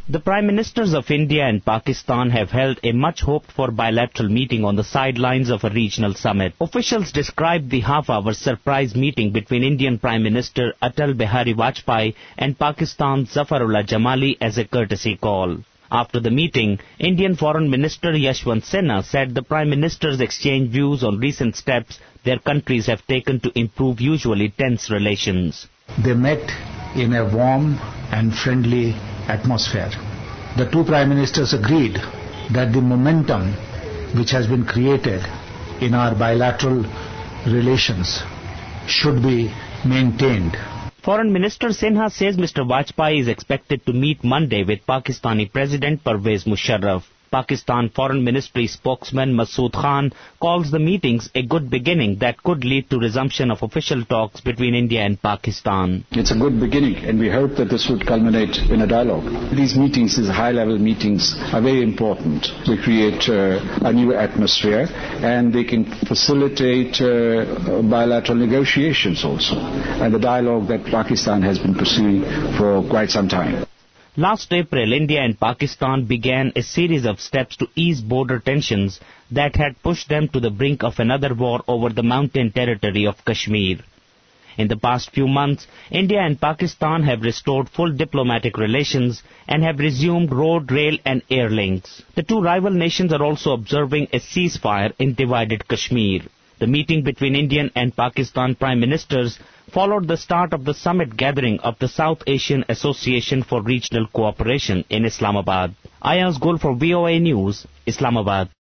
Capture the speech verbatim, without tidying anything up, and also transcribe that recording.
The Prime Ministers of India and Pakistan have held a much-hoped-for bilateral meeting on the sidelines of a regional summit. Officials described the half-hour surprise meeting between Indian Prime Minister Atal Bihari Vajpayee and Pakistan's Zafarullah Jamali as a courtesy call. After the meeting, Indian Foreign Minister Yashwant Sinha said the Prime Ministers exchanged views on recent steps their countries have taken to improve usually tense relations. They met in a warm and friendly atmosphere. The two Prime Ministers agreed that the momentum which has been created in our bilateral relations should be maintained. Foreign Minister Sinha says Mister Vajpayee is expected to meet Monday with Pakistani President Pervez Musharraf. Pakistan Foreign Ministry spokesman Masood Khan calls the meetings a good beginning that could lead to resumption of official talks between India and Pakistan. It's a good beginning, and we hope that this would culminate in a dialogue. These meetings, these high-level meetings, are very important. They create uh, a new atmosphere, and they can facilitate uh, bilateral negotiations also, and the dialogue that Pakistan has been pursuing for quite some time. Last April, India and Pakistan began a series of steps to ease border tensions that had pushed them to the brink of another war over the mountain territory of Kashmir. In the past few months, India and Pakistan have restored full diplomatic relations and have resumed road, rail and air links. The two rival nations are also observing a ceasefire in divided Kashmir. The meeting between Indian and Pakistan Prime Ministers followed the start of the summit gathering of the South Asian Association for Regional Cooperation in Islamabad. Ayaz Gul for V O A News, Islamabad.